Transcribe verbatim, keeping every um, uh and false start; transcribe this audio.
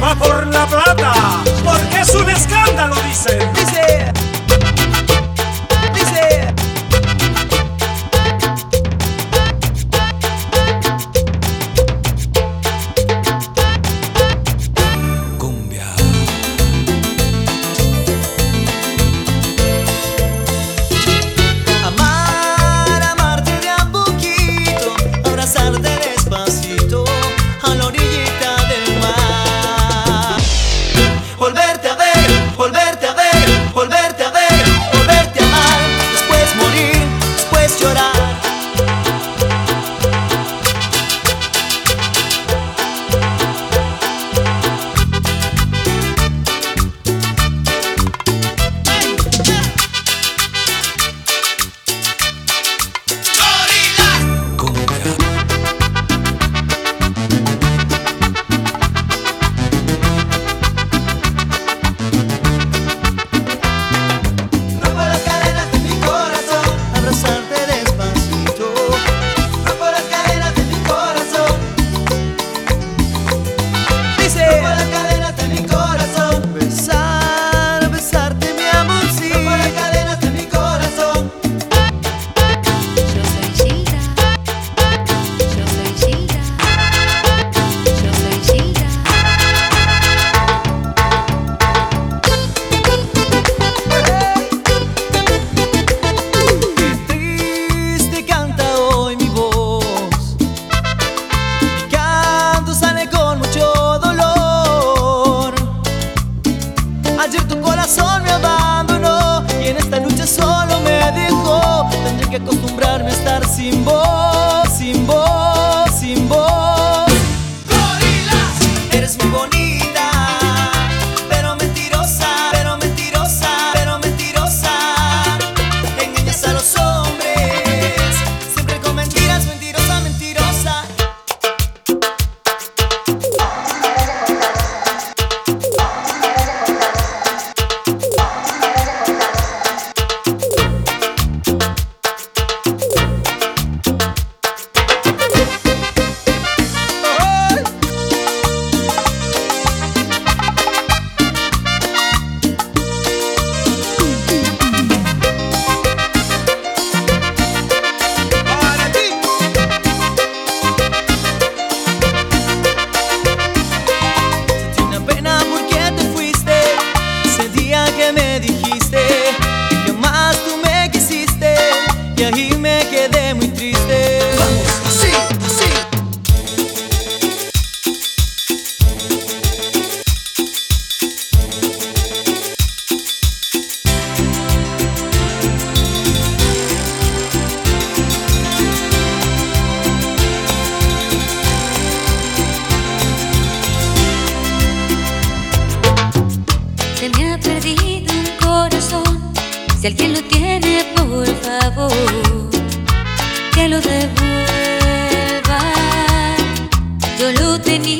va por la plata, porque es un escándalo, dicen. Dice, dice. Cumbia. Amar, amarte de a poquito, abrazarte despacito a la orillita del mar. Volverte a ver, volverte a ver, volverte a ver, volverte a amar. Después morir, después llorar. Ayer tu corazón me abandonó y en esta lucha solo me dejó. Tendré que acostumbrarme a estar sin vos, sin vos, sin vos. Gorilas, eres muy bonita, pero mentirosa, pero mentirosa, pero mentirosa. Engañas a los hombres, siempre con mentiras, mentirosa, mentirosa. Que me dijiste que jamás tú me quisiste y ahí me quedé muy triste. Vamos, así, así. Se me ha perdido un corazón. Si alguien lo tiene, por favor, que lo devuelva. Yo lo tenía.